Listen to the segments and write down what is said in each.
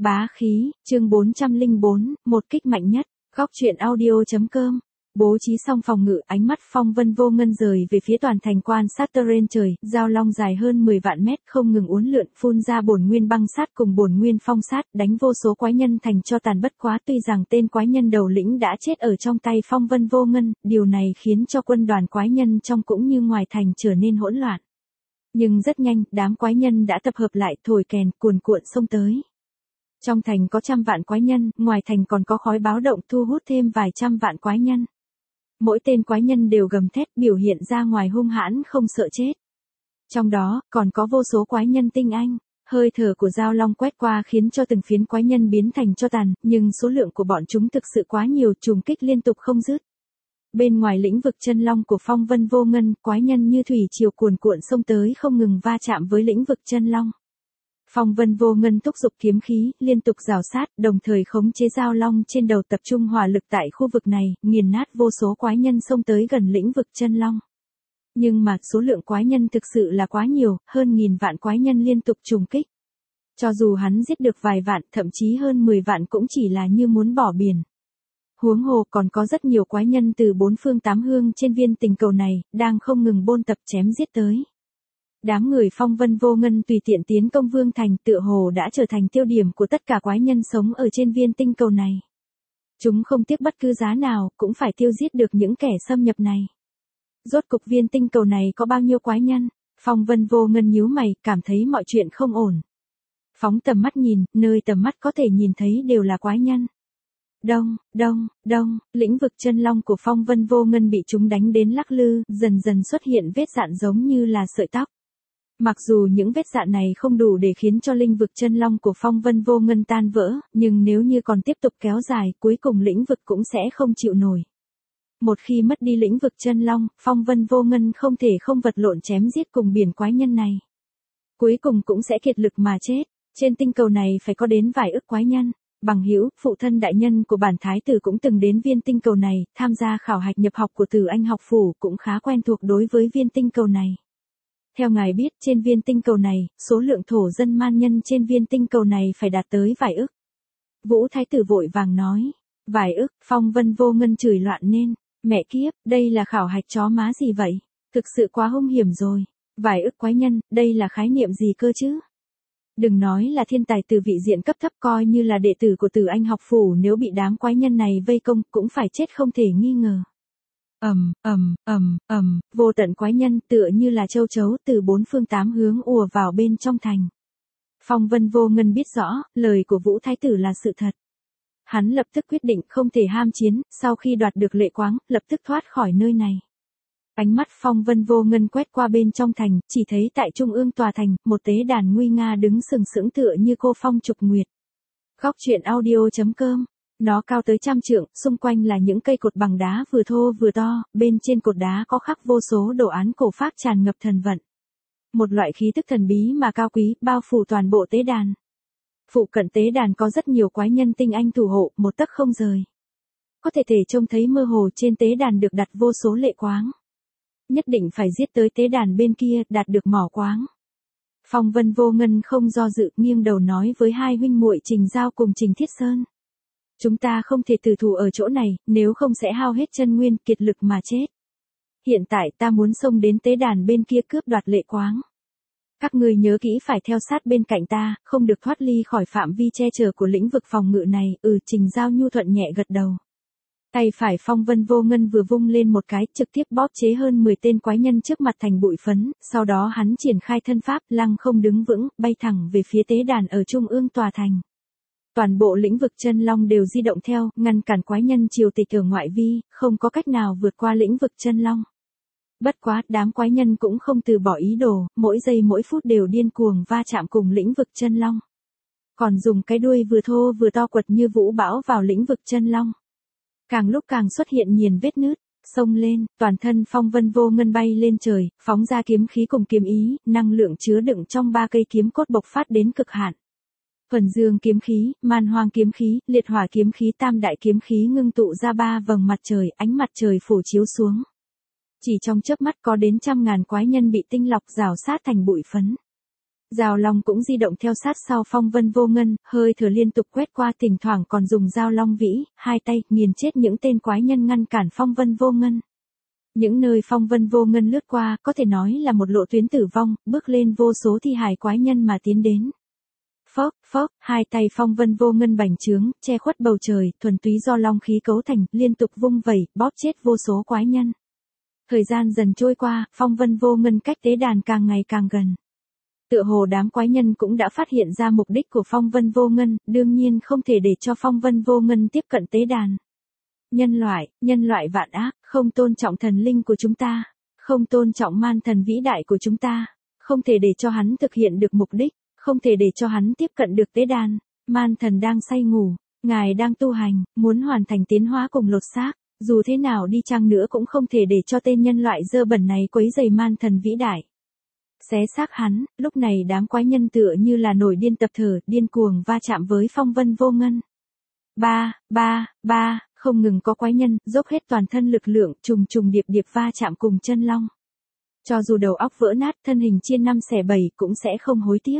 Bá khí, chương 404, một kích mạnh nhất, góc truyện audio.com. Bố trí xong phòng ngự, ánh mắt Phong Vân Vô Ngân rời về phía toàn thành quan sát tơ rên trời, giao long dài hơn 10 vạn mét không ngừng uốn lượn, phun ra bổn nguyên băng sát cùng bổn nguyên phong sát, đánh vô số quái nhân thành cho tàn. Bất quá tuy rằng tên quái nhân đầu lĩnh đã chết ở trong tay Phong Vân Vô Ngân, điều này khiến cho quân đoàn quái nhân trong cũng như ngoài thành trở nên hỗn loạn. Nhưng rất nhanh, đám quái nhân đã tập hợp lại, thổi kèn, cuồn cuộn xông tới. Trong thành có trăm vạn quái nhân, ngoài thành còn có khói báo động thu hút thêm vài trăm vạn quái nhân. Mỗi tên quái nhân đều gầm thét, biểu hiện ra ngoài hung hãn không sợ chết. Trong đó, còn có vô số quái nhân tinh anh. Hơi thở của giao long quét qua khiến cho từng phiến quái nhân biến thành tro tàn, nhưng số lượng của bọn chúng thực sự quá nhiều, trùng kích liên tục không dứt. Bên ngoài lĩnh vực chân long của Phong Vân Vô Ngân, quái nhân như thủy triều cuồn cuộn xông tới không ngừng va chạm với lĩnh vực chân long. Phong Vân Vô Ngân thúc giục kiếm khí, liên tục rào sát, đồng thời khống chế giao long trên đầu, tập trung hỏa lực tại khu vực này, nghiền nát vô số quái nhân xông tới gần lĩnh vực chân long. Nhưng mà số lượng quái nhân thực sự là quá nhiều, hơn 1000 vạn quái nhân liên tục trùng kích. Cho dù hắn giết được vài vạn, thậm chí hơn 10 vạn cũng chỉ là như muốn bỏ biển. Huống hồ còn có rất nhiều quái nhân từ bốn phương tám hướng trên viên tình cầu này, đang không ngừng bôn tập chém giết tới. Đám người Phong Vân Vô Ngân tùy tiện tiến công Vương Thành, tựa hồ đã trở thành tiêu điểm của tất cả quái nhân sống ở trên viên tinh cầu này. Chúng không tiếc bất cứ giá nào, cũng phải tiêu diệt được những kẻ xâm nhập này. Rốt cục viên tinh cầu này có bao nhiêu quái nhân? Phong Vân Vô Ngân nhíu mày, cảm thấy mọi chuyện không ổn. Phóng tầm mắt nhìn, nơi tầm mắt có thể nhìn thấy đều là quái nhân. Đông, đông, đông, lĩnh vực chân long của Phong Vân Vô Ngân bị chúng đánh đến lắc lư, dần dần xuất hiện vết dạn giống như là sợi tóc. Mặc dù những vết dạn này không đủ để khiến cho lĩnh vực chân long của Phong Vân Vô Ngân tan vỡ, nhưng nếu như còn tiếp tục kéo dài, cuối cùng lĩnh vực cũng sẽ không chịu nổi. Một khi mất đi lĩnh vực chân long, Phong Vân Vô Ngân không thể không vật lộn chém giết cùng biển quái nhân này. Cuối cùng cũng sẽ kiệt lực mà chết. Trên tinh cầu này phải có đến vài ức quái nhân. Bằng hữu, phụ thân đại nhân của bản thái tử cũng từng đến viên tinh cầu này, tham gia khảo hạch nhập học của Tử Anh học phủ, cũng khá quen thuộc đối với viên tinh cầu này. Theo ngài biết, trên viên tinh cầu này, số lượng thổ dân man nhân trên viên tinh cầu này phải đạt tới vài ức. Vũ thái tử vội vàng nói, vài ức. Phong Vân Vô Ngân chửi loạn nên, mẹ kiếp, đây là khảo hạch chó má gì vậy? Thực sự quá hung hiểm rồi. Vài ức quái nhân, đây là khái niệm gì cơ chứ? Đừng nói là thiên tài từ vị diện cấp thấp, coi như là đệ tử của Tử Anh học phủ, nếu bị đám quái nhân này vây công, cũng phải chết không thể nghi ngờ. Vô tận quái nhân tựa như là châu chấu từ bốn phương tám hướng ùa vào bên trong thành. Phong Vân Vô Ngân biết rõ, lời của Vũ thái tử là sự thật. Hắn lập tức quyết định không thể ham chiến, sau khi đoạt được lệ quáng, lập tức thoát khỏi nơi này. Ánh mắt Phong Vân Vô Ngân quét qua bên trong thành, chỉ thấy tại trung ương tòa thành, một tế đàn nguy nga đứng sừng sững tựa như cô phong trục nguyệt. Góc truyện audio.com. Nó cao tới 100 trượng, xung quanh là những cây cột bằng đá vừa thô vừa to, bên trên cột đá có khắc vô số đồ án cổ phác tràn ngập thần vận. Một loại khí tức thần bí mà cao quý, bao phủ toàn bộ tế đàn. Phụ cận tế đàn có rất nhiều quái nhân tinh anh thủ hộ, một tấc không rời. Có thể trông thấy mơ hồ trên tế đàn được đặt vô số lệ quáng. Nhất định phải giết tới tế đàn bên kia, đạt được mỏ quáng. Phong Vân Vô Ngân không do dự, nghiêng đầu nói với hai huynh muội Trình Giao cùng Trình Thiết Sơn. Chúng ta không thể tử thủ ở chỗ này, nếu không sẽ hao hết chân nguyên, kiệt lực mà chết. Hiện tại ta muốn xông đến tế đàn bên kia cướp đoạt lệ quáng. Các ngươi nhớ kỹ phải theo sát bên cạnh ta, không được thoát ly khỏi phạm vi che chở của lĩnh vực phòng ngự này. Trình Giao nhu thuận nhẹ gật đầu. Tay phải Phong Vân Vô Ngân vừa vung lên một cái, trực tiếp bóp chế hơn 10 tên quái nhân trước mặt thành bụi phấn, sau đó hắn triển khai thân pháp, lăng không đứng vững, bay thẳng về phía tế đàn ở trung ương tòa thành. Toàn bộ lĩnh vực chân long đều di động theo, ngăn cản quái nhân triều tịch ở ngoại vi, không có cách nào vượt qua lĩnh vực chân long. Bất quá, đám quái nhân cũng không từ bỏ ý đồ, mỗi giây mỗi phút đều điên cuồng va chạm cùng lĩnh vực chân long. Còn dùng cái đuôi vừa thô vừa to quật như vũ bão vào lĩnh vực chân long. Càng lúc càng xuất hiện nhiều vết nứt, xông lên, toàn thân Phong Vân Vô Ngân bay lên trời, phóng ra kiếm khí cùng kiếm ý, năng lượng chứa đựng trong 3 cây kiếm cốt bộc phát đến cực hạn. Thuần dương kiếm khí, man hoang kiếm khí, liệt hỏa kiếm khí, tam đại kiếm khí ngưng tụ ra 3 vầng mặt trời, ánh mặt trời phủ chiếu xuống. Chỉ trong chớp mắt có đến 100.000 quái nhân bị tinh lọc rào sát thành bụi phấn. Giao long cũng di động theo sát sau phong vân vô ngân, hơi thở liên tục quét qua, thỉnh thoảng còn dùng giao long vĩ, hai tay, nghiền chết những tên quái nhân ngăn cản phong vân vô ngân. Những nơi phong vân vô ngân lướt qua, có thể nói là một lộ tuyến tử vong, bước lên vô số thi hài quái nhân mà tiến đến. Phốc, phốc, hai tay phong vân vô ngân bành trướng, che khuất bầu trời, thuần túy do long khí cấu thành, liên tục vung vẩy, bóp chết vô số quái nhân. Thời gian dần trôi qua, phong vân vô ngân cách tế đàn càng ngày càng gần. Tựa hồ đám quái nhân cũng đã phát hiện ra mục đích của phong vân vô ngân, đương nhiên không thể để cho phong vân vô ngân tiếp cận tế đàn. Nhân loại vạn ác, không tôn trọng thần linh của chúng ta, không tôn trọng man thần vĩ đại của chúng ta, không thể để cho hắn thực hiện được mục đích, không thể để cho hắn tiếp cận được tế đàn. Man thần đang say ngủ, ngài đang tu hành, muốn hoàn thành tiến hóa cùng lột xác, dù thế nào đi chăng nữa cũng không thể để cho tên nhân loại dơ bẩn này quấy rầy man thần vĩ đại. Xé xác hắn, lúc này đám quái nhân tựa như là nổi điên tập thở, điên cuồng va chạm với phong vân vô ngân. Ba, không ngừng có quái nhân, dốc hết toàn thân lực lượng, trùng trùng điệp điệp va chạm cùng chân long. Cho dù đầu óc vỡ nát, thân hình chia 5 xẻ 7 cũng sẽ không hối tiếc.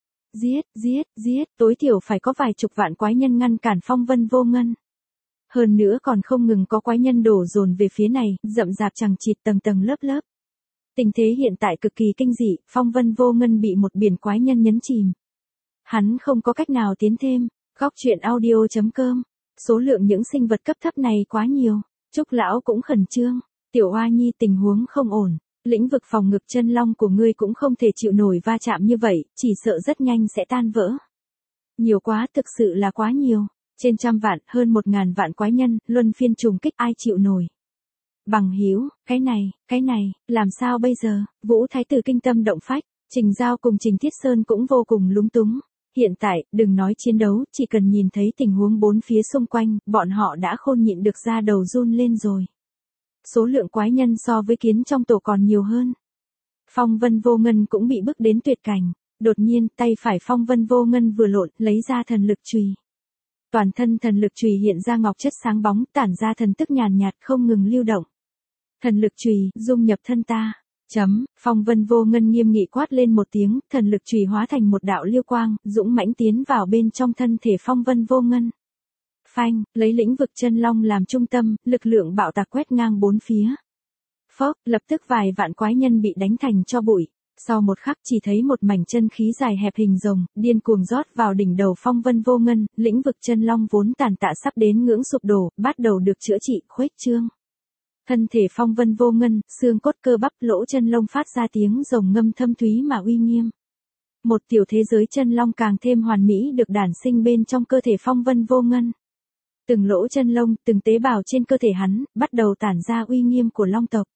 Giết, tối thiểu phải có vài chục vạn quái nhân ngăn cản phong vân vô ngân. Hơn nữa còn không ngừng có quái nhân đổ dồn về phía này, rậm rạp chằng chịt tầng tầng lớp lớp. Tình thế hiện tại cực kỳ kinh dị, phong vân vô ngân bị một biển quái nhân nhấn chìm. Hắn không có cách nào tiến thêm. Góc truyện audio.com. Số lượng những sinh vật cấp thấp này quá nhiều. Trúc lão cũng khẩn trương. Tiểu Hoa Nhi tình huống không ổn. Lĩnh vực phòng ngực chân long của ngươi cũng không thể chịu nổi va chạm như vậy, chỉ sợ rất nhanh sẽ tan vỡ. Nhiều quá, thực sự là quá nhiều. Trên trăm vạn, hơn 1000 vạn quái nhân, luân phiên trùng kích, ai chịu nổi. Bằng hữu, cái này, làm sao bây giờ? Vũ Thái Tử kinh tâm động phách, Trình Giao cùng Trình Thiết Sơn cũng vô cùng lúng túng. Hiện tại, đừng nói chiến đấu, chỉ cần nhìn thấy tình huống bốn phía xung quanh, bọn họ đã khôn nhịn được ra đầu run lên rồi. Số lượng quái nhân so với kiến trong tổ còn nhiều hơn. Phong vân vô ngân cũng bị bức đến tuyệt cảnh. Đột nhiên, tay phải phong vân vô ngân vừa lộn, lấy ra thần lực chùy. Toàn thân thần lực chùy hiện ra ngọc chất sáng bóng, tản ra thần tức nhàn nhạt không ngừng lưu động. Thần lực chùy, dung nhập thân ta. Phong vân vô ngân nghiêm nghị quát lên một tiếng, thần lực chùy hóa thành một đạo liêu quang, dũng mãnh tiến vào bên trong thân thể phong vân vô ngân. Phanh, lấy lĩnh vực chân long làm trung tâm, lực lượng bạo tạc quét ngang bốn phía. Phốc, lập tức vài vạn quái nhân bị đánh thành cho bụi. Sau một khắc chỉ thấy một mảnh chân khí dài hẹp hình rồng, điên cuồng rót vào đỉnh đầu phong vân vô ngân, lĩnh vực chân long vốn tàn tạ sắp đến ngưỡng sụp đổ, bắt đầu được chữa trị, khuếch trương. Thân thể phong vân vô ngân, xương cốt cơ bắp lỗ chân lông phát ra tiếng rồng ngâm thâm thúy mà uy nghiêm. Một tiểu thế giới chân long càng thêm hoàn mỹ được đản sinh bên trong cơ thể phong vân vô ngân. Từng lỗ chân lông, từng tế bào trên cơ thể hắn, bắt đầu tản ra uy nghiêm của long tộc.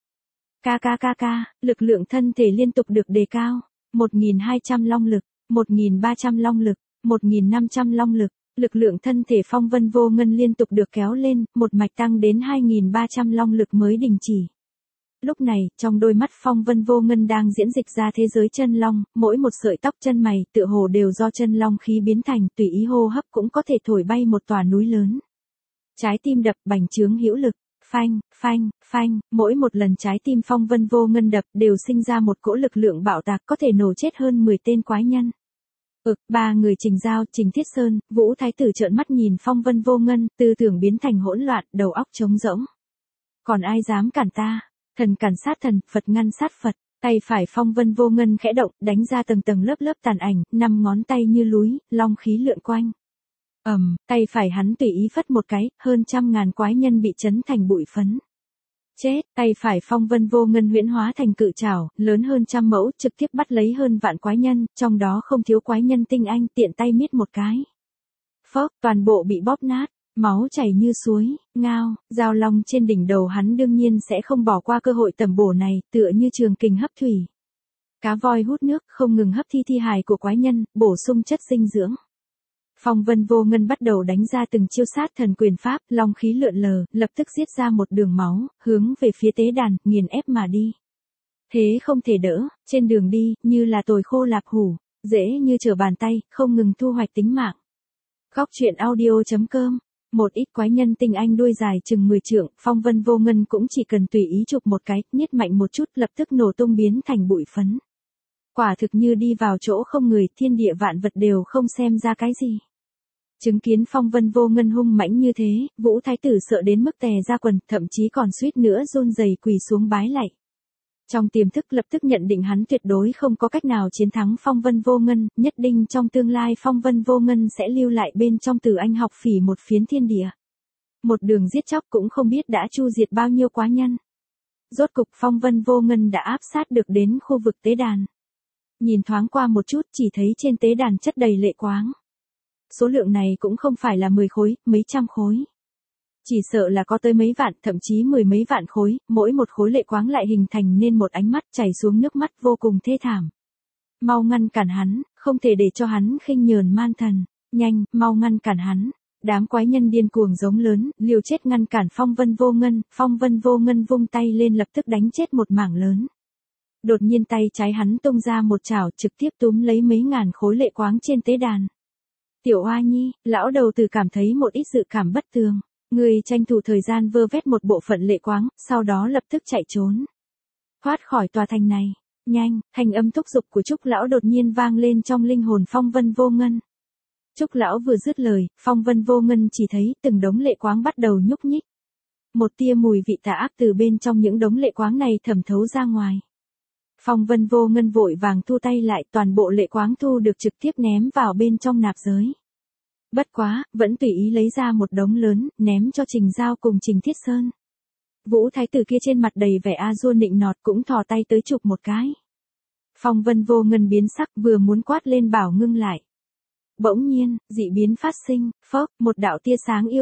Lực lượng thân thể liên tục được đề cao. 1200 long lực, 1300 long lực, 1500 long lực. Lực lượng thân thể phong vân vô ngân liên tục được kéo lên, một mạch tăng đến 2300 long lực mới đình chỉ. Lúc này, trong đôi mắt phong vân vô ngân đang diễn dịch ra thế giới chân long, mỗi một sợi tóc chân mày tựa hồ đều do chân long khí biến thành, tùy ý hô hấp cũng có thể thổi bay một tòa núi lớn. Trái tim đập bành trướng hữu lực, phanh, mỗi một lần trái tim phong vân vô ngân đập đều sinh ra một cỗ lực lượng bạo tạc có thể nổ chết hơn 10 tên quái nhân. Ba người Trình Giao, Trình Thiết Sơn, Vũ Thái Tử trợn mắt nhìn phong vân vô ngân, tư tưởng biến thành hỗn loạn, đầu óc trống rỗng. Còn ai dám cản ta? Thần cản sát thần, Phật ngăn sát Phật. Tay phải phong vân vô ngân khẽ động, đánh ra tầng tầng lớp lớp tàn ảnh, 5 ngón tay như núi, long khí lượn quanh. Tay phải hắn tùy ý phất một cái, hơn 100.000 quái nhân bị chấn thành bụi phấn. Chết, tay phải phong vân vô ngân huyễn hóa thành cự trảo, lớn hơn 100 mẫu, trực tiếp bắt lấy hơn vạn quái nhân, trong đó không thiếu quái nhân tinh anh, tiện tay miết một cái. Phốc, toàn bộ bị bóp nát, máu chảy như suối, ngao, giao long trên đỉnh đầu hắn đương nhiên sẽ không bỏ qua cơ hội tầm bổ này, tựa như trường kình hấp thủy. Cá voi hút nước, không ngừng hấp thi hài của quái nhân, bổ sung chất dinh dưỡng. Phong vân vô ngân bắt đầu đánh ra từng chiêu sát thần quyền pháp, long khí lượn lờ, lập tức giết ra một đường máu, hướng về phía tế đàn, nghiền ép mà đi. Thế không thể đỡ, trên đường đi, như là tồi khô lạp hủ, dễ như trở bàn tay, không ngừng thu hoạch tính mạng. Góc truyện audio.com. Một ít quái nhân tinh anh đuôi dài chừng 10 trượng, phong vân vô ngân cũng chỉ cần tùy ý chụp một cái, nhét mạnh một chút, lập tức nổ tung biến thành bụi phấn. Quả thực như đi vào chỗ không người, thiên địa vạn vật đều không xem ra cái gì. Chứng kiến phong vân vô ngân hung mãnh như thế, Vũ Thái tử sợ đến mức tè ra quần, thậm chí còn suýt nữa run rẩy quỳ xuống bái lạy. Trong tiềm thức lập tức nhận định hắn tuyệt đối không có cách nào chiến thắng phong vân vô ngân, nhất định trong tương lai phong vân vô ngân sẽ lưu lại bên trong Từ Anh học phỉ một phiến thiên địa. Một đường giết chóc cũng không biết đã chu diệt bao nhiêu quá nhân. Rốt cục phong vân vô ngân đã áp sát được đến khu vực tế đàn. Nhìn thoáng qua một chút chỉ thấy trên tế đàn chất đầy lệ quáng. Số lượng này cũng không phải là 10 khối, mấy trăm khối. Chỉ sợ là có tới mấy vạn, thậm chí 10 mấy vạn khối, mỗi một khối lệ quáng lại hình thành nên một ánh mắt chảy xuống nước mắt vô cùng thê thảm. Mau ngăn cản hắn, không thể để cho hắn khinh nhờn man thần, nhanh, mau ngăn cản hắn. Đám quái nhân điên cuồng giống lớn, liều chết ngăn cản phong vân vô ngân vung tay lên lập tức đánh chết một mảng lớn. Đột nhiên tay trái hắn tung ra một chảo trực tiếp túm lấy mấy ngàn khối lệ quáng trên tế đàn. Tiểu Oa Nhi, lão đầu tử cảm thấy một ít dự cảm bất tường. Người tranh thủ thời gian vơ vét một bộ phận lệ quáng, sau đó lập tức chạy trốn. Thoát khỏi tòa thành này. Nhanh, thanh âm thúc giục của Trúc lão đột nhiên vang lên trong linh hồn phong vân vô ngân. Trúc lão vừa dứt lời, phong vân vô ngân chỉ thấy từng đống lệ quáng bắt đầu nhúc nhích. Một tia mùi vị tà ác từ bên trong những đống lệ quáng này thẩm thấu ra ngoài. Phong vân vô ngân vội vàng thu tay lại, toàn bộ lệ quáng thu được trực tiếp ném vào bên trong nạp giới. Bất quá, vẫn tùy ý lấy ra một đống lớn, ném cho Trình Giao cùng Trình Thiết Sơn. Vũ Thái tử kia trên mặt đầy vẻ a dua nịnh nọt cũng thò tay tới chụp một cái. Phong vân vô ngân biến sắc vừa muốn quát lên bảo ngưng lại. Bỗng nhiên, dị biến phát sinh, phốc, một đạo tia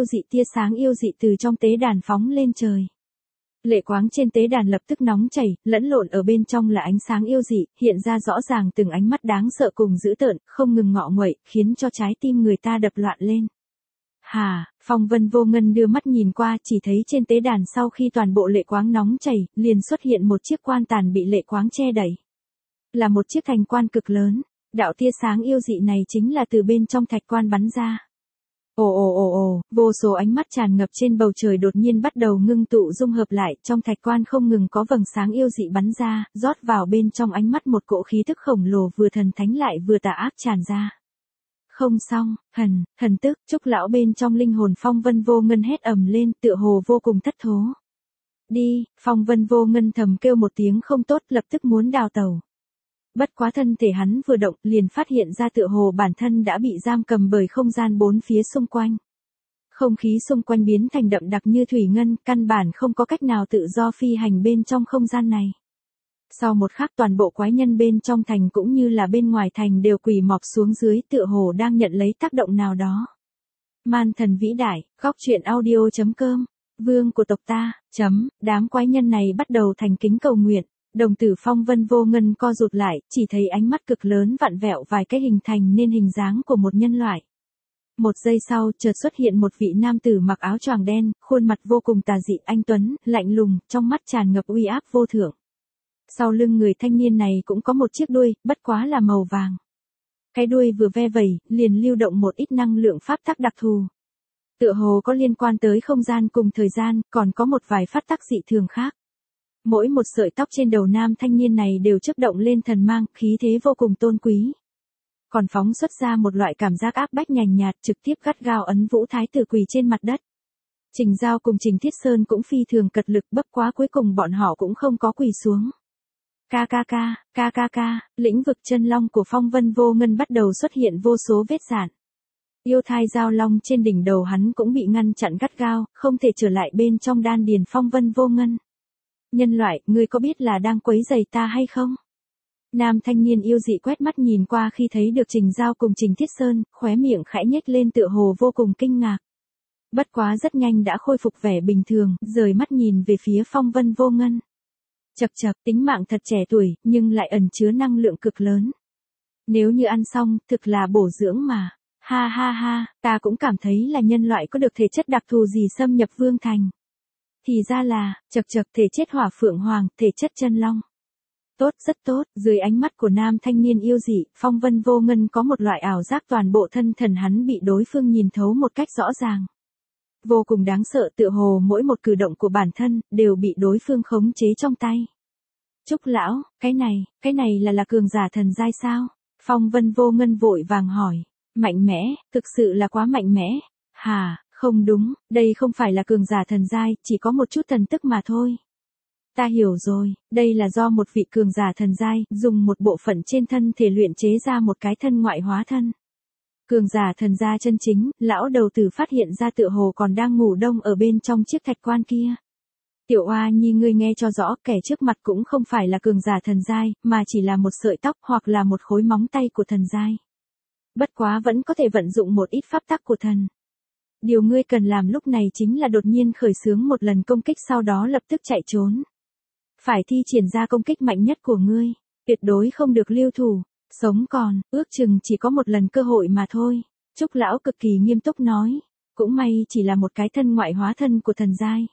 sáng yêu dị từ trong tế đàn phóng lên trời. Lệ quáng trên tế đàn lập tức nóng chảy, lẫn lộn ở bên trong là ánh sáng yêu dị, hiện ra rõ ràng từng ánh mắt đáng sợ cùng dữ tợn, không ngừng ngọ nguậy, khiến cho trái tim người ta đập loạn lên. Hà, phong vân vô ngân đưa mắt nhìn qua, chỉ thấy trên tế đàn sau khi toàn bộ lệ quáng nóng chảy, liền xuất hiện một chiếc quan tàn bị lệ quáng che đậy. Là một chiếc thành quan cực lớn, đạo tia sáng yêu dị này chính là từ bên trong thạch quan bắn ra. Vô số ánh mắt tràn ngập trên bầu trời đột nhiên bắt đầu ngưng tụ dung hợp lại, trong thạch quan không ngừng có vầng sáng yêu dị bắn ra, rót vào bên trong ánh mắt một cỗ khí tức khổng lồ vừa thần thánh lại vừa tà ác tràn ra. Không xong, thần tức, Trúc lão bên trong linh hồn phong vân vô ngân hét ầm lên, tựa hồ vô cùng thất thố. Đi, phong vân vô ngân thầm kêu một tiếng không tốt, lập tức muốn đào tẩu. Bất quá thân thể hắn vừa động liền phát hiện ra tựa hồ bản thân đã bị giam cầm bởi không gian bốn phía xung quanh. Không khí xung quanh biến thành đậm đặc như thủy ngân, căn bản không có cách nào tự do phi hành bên trong không gian này. Sau một khắc toàn bộ quái nhân bên trong thành cũng như là bên ngoài thành đều quỳ mọp xuống dưới tựa hồ đang nhận lấy tác động nào đó. Man thần vĩ đại, góc truyện audio.com, vương của tộc ta, đám quái nhân này bắt đầu thành kính cầu nguyện. Đồng tử phong vân vô ngân co rụt lại, chỉ thấy ánh mắt cực lớn vặn vẹo vài cái hình thành nên hình dáng của một nhân loại. Một giây sau, chợt xuất hiện một vị nam tử mặc áo choàng đen, khuôn mặt vô cùng tà dị, anh tuấn, lạnh lùng, trong mắt tràn ngập uy áp vô thượng. Sau lưng người thanh niên này cũng có một chiếc đuôi, bất quá là màu vàng. Cái đuôi vừa ve vẩy, liền lưu động một ít năng lượng pháp tắc đặc thù. Tựa hồ có liên quan tới không gian cùng thời gian, còn có một vài pháp tắc dị thường khác. Mỗi một sợi tóc trên đầu nam thanh niên này đều chớp động lên thần mang, khí thế vô cùng tôn quý. Còn phóng xuất ra một loại cảm giác áp bách nhàn nhạt, trực tiếp gắt gao ấn Vũ Thái tử quỳ trên mặt đất. Trình Giao cùng Trình Thiết Sơn cũng phi thường cật lực, bất quá cuối cùng bọn họ cũng không có quỳ xuống. Lĩnh vực chân long của phong vân vô ngân bắt đầu xuất hiện vô số vết rạn. Yêu thai giao long trên đỉnh đầu hắn cũng bị ngăn chặn gắt gao, không thể trở lại bên trong đan điền phong vân vô ngân. Nhân loại, ngươi có biết là đang quấy rầy ta hay không? Nam thanh niên yêu dị quét mắt nhìn qua khi thấy được Trình Giao cùng Trình Thiết Sơn, khóe miệng khẽ nhếch lên tựa hồ vô cùng kinh ngạc. Bất quá rất nhanh đã khôi phục vẻ bình thường, rời mắt nhìn về phía phong vân vô ngân. Chậc, tính mạng thật trẻ tuổi, nhưng lại ẩn chứa năng lượng cực lớn. Nếu như ăn xong, thực là bổ dưỡng mà. Ha, ta cũng cảm thấy là nhân loại có được thể chất đặc thù gì xâm nhập vương thành. Thì ra là, chậc, thể chất hỏa phượng hoàng, thể chất chân long. Tốt, rất tốt, dưới ánh mắt của nam thanh niên yêu dị, phong vân vô ngân có một loại ảo giác toàn bộ thân thần hắn bị đối phương nhìn thấu một cách rõ ràng. Vô cùng đáng sợ tựa hồ mỗi một cử động của bản thân, đều bị đối phương khống chế trong tay. Trúc lão, cái này là cường giả thần giai sao? Phong Vân Vô Ngân vội vàng hỏi. Mạnh mẽ, thực sự là quá mạnh mẽ. Hà, không đúng, đây không phải là cường giả thần giai, chỉ có một chút thần tức mà thôi. Ta hiểu rồi, đây là do một vị cường giả thần giai, dùng một bộ phận trên thân thể luyện chế ra một cái thân ngoại hóa thân. Cường giả thần gia chân chính, lão đầu tử phát hiện ra tựa hồ còn đang ngủ đông ở bên trong chiếc thạch quan kia. Tiểu Oa Nhi ngươi nghe cho rõ, kẻ trước mặt cũng không phải là cường giả thần giai, mà chỉ là một sợi tóc hoặc là một khối móng tay của thần giai. Bất quá vẫn có thể vận dụng một ít pháp tắc của thần. Điều ngươi cần làm lúc này chính là đột nhiên khởi xướng một lần công kích sau đó lập tức chạy trốn. Phải thi triển ra công kích mạnh nhất của ngươi, tuyệt đối không được lưu thủ, sống còn, ước chừng chỉ có một lần cơ hội mà thôi. Trúc lão cực kỳ nghiêm túc nói, cũng may chỉ là một cái thân ngoại hóa thân của thần giai.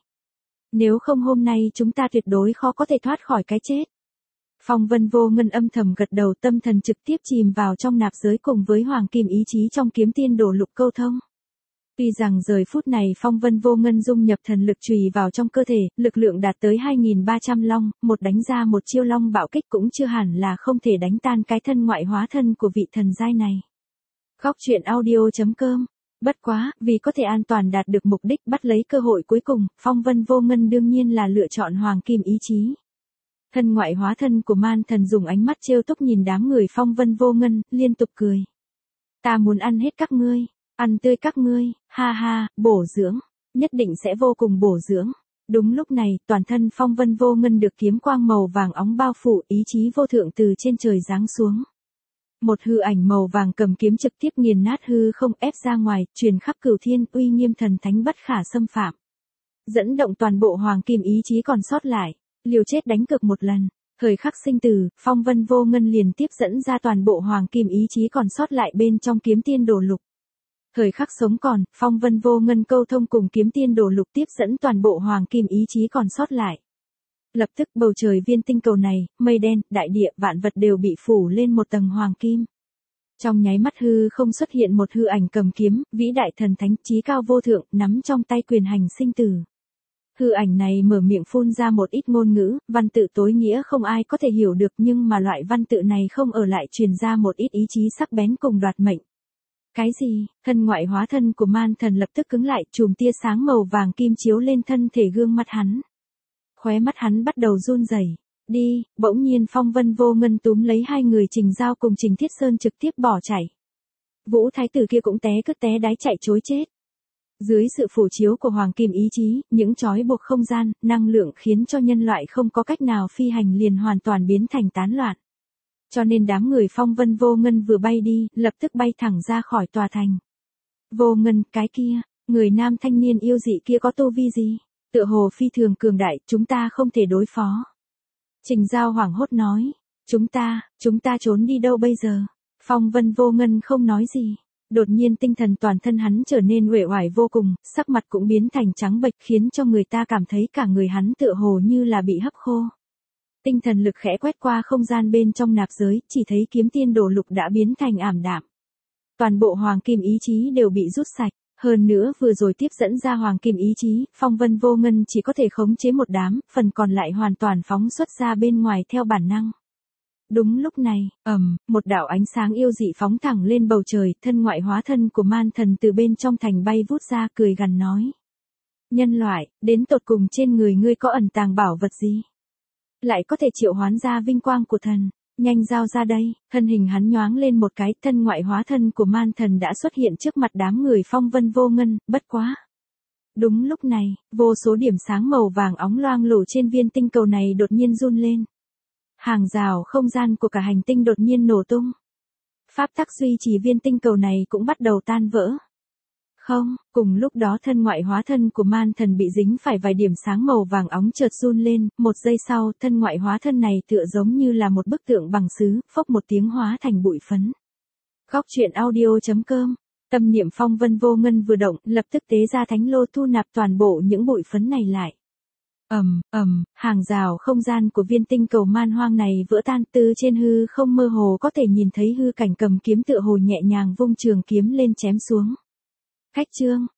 Nếu không hôm nay chúng ta tuyệt đối khó có thể thoát khỏi cái chết. Phong Vân Vô Ngân âm thầm gật đầu, tâm thần trực tiếp chìm vào trong nạp giới cùng với hoàng kim ý chí trong kiếm tiên đồ lục câu thông. Tuy rằng giờ phút này Phong Vân Vô Ngân dung nhập thần lực chùy vào trong cơ thể, lực lượng đạt tới 2.300 long, một đánh ra một chiêu long bạo kích cũng chưa hẳn là không thể đánh tan cái thân ngoại hóa thân của vị thần giai này. Góc truyện audio.com. Bất quá, vì có thể an toàn đạt được mục đích bắt lấy cơ hội cuối cùng, Phong Vân Vô Ngân đương nhiên là lựa chọn hoàng kim ý chí. Thân ngoại hóa thân của man thần dùng ánh mắt trêu tức nhìn đám người Phong Vân Vô Ngân, liên tục cười. Ta muốn ăn hết các ngươi. Ăn tươi các ngươi, ha ha, bổ dưỡng, nhất định sẽ vô cùng bổ dưỡng. Đúng lúc này, toàn thân Phong Vân Vô Ngân được kiếm quang màu vàng óng bao phủ, ý chí vô thượng từ trên trời giáng xuống. Một hư ảnh màu vàng cầm kiếm trực tiếp nghiền nát hư không ép ra ngoài, truyền khắp cửu thiên, uy nghiêm thần thánh bất khả xâm phạm. Dẫn động toàn bộ hoàng kim ý chí còn sót lại, liều chết đánh cược một lần. Thời khắc sinh tử, Phong Vân Vô Ngân liền tiếp dẫn ra toàn bộ hoàng kim ý chí còn sót lại bên trong kiếm tiên đồ lục. Thời khắc sống còn, Phong Vân Vô Ngân câu thông cùng kiếm tiên đồ lục tiếp dẫn toàn bộ hoàng kim ý chí còn sót lại. Lập tức bầu trời viên tinh cầu này, mây đen, đại địa, vạn vật đều bị phủ lên một tầng hoàng kim. Trong nháy mắt hư không xuất hiện một hư ảnh cầm kiếm, vĩ đại thần thánh, chí cao vô thượng, nắm trong tay quyền hành sinh tử. Hư ảnh này mở miệng phun ra một ít ngôn ngữ, văn tự tối nghĩa không ai có thể hiểu được, nhưng mà loại văn tự này không ở lại truyền ra một ít ý chí sắc bén cùng đoạt mệnh. Cái gì? Thân ngoại hóa thân của man thần lập tức cứng lại, chùm tia sáng màu vàng kim chiếu lên thân thể gương mặt hắn. Khóe mắt hắn bắt đầu run rẩy. Đi, bỗng nhiên Phong Vân Vô Ngân túm lấy hai người Trình Giao cùng Trình Thiết Sơn trực tiếp bỏ chạy. Vũ Thái Tử kia cũng té cứt té đái chạy trối chết. Dưới sự phủ chiếu của hoàng kim ý chí, những trói buộc không gian, năng lượng khiến cho nhân loại không có cách nào phi hành liền hoàn toàn biến thành tán loạn. Cho nên đám người Phong Vân Vô Ngân vừa bay đi, lập tức bay thẳng ra khỏi tòa thành. Vô Ngân, cái kia, người nam thanh niên yêu dị kia có tu vi gì? Tựa hồ phi thường cường đại, chúng ta không thể đối phó. Trình Giao hoảng hốt nói, chúng ta trốn đi đâu bây giờ? Phong Vân Vô Ngân không nói gì. Đột nhiên tinh thần toàn thân hắn trở nên uể oải vô cùng, sắc mặt cũng biến thành trắng bệch khiến cho người ta cảm thấy cả người hắn tựa hồ như là bị hấp khô. Tinh thần lực khẽ quét qua không gian bên trong nạp giới, chỉ thấy kiếm tiên đồ lục đã biến thành ảm đạm. Toàn bộ hoàng kim ý chí đều bị rút sạch, hơn nữa vừa rồi tiếp dẫn ra hoàng kim ý chí, Phong Vân Vô Ngân chỉ có thể khống chế một đám, phần còn lại hoàn toàn phóng xuất ra bên ngoài theo bản năng. Đúng lúc này, một đạo ánh sáng yêu dị phóng thẳng lên bầu trời, thân ngoại hóa thân của man thần từ bên trong thành bay vút ra cười gằn nói. Nhân loại, đến tột cùng trên người ngươi có ẩn tàng bảo vật gì? Lại có thể triệu hoán ra vinh quang của thần, nhanh giao ra đây. Thân hình hắn nhoáng lên một cái, thân ngoại hóa thân của man thần đã xuất hiện trước mặt đám người Phong Vân Vô Ngân, bất quá. Đúng lúc này, vô số điểm sáng màu vàng óng loang lổ trên viên tinh cầu này đột nhiên run lên. Hàng rào không gian của cả hành tinh đột nhiên nổ tung. Pháp tắc duy trì viên tinh cầu này cũng bắt đầu tan vỡ. Không, cùng lúc đó thân ngoại hóa thân của man thần bị dính phải vài điểm sáng màu vàng óng chợt run lên, một giây sau, thân ngoại hóa thân này tựa giống như là một bức tượng bằng sứ, phốc một tiếng hóa thành bụi phấn. Góc truyện audio.com. Tâm niệm Phong Vân Vô Ngân vừa động, lập tức tế ra thánh lô thu nạp toàn bộ những bụi phấn này lại. Hàng rào không gian của viên tinh cầu man hoang này vỡ tan, từ trên hư không mơ hồ có thể nhìn thấy hư cảnh cầm kiếm tựa hồ nhẹ nhàng vung trường kiếm lên chém xuống. Khách trương,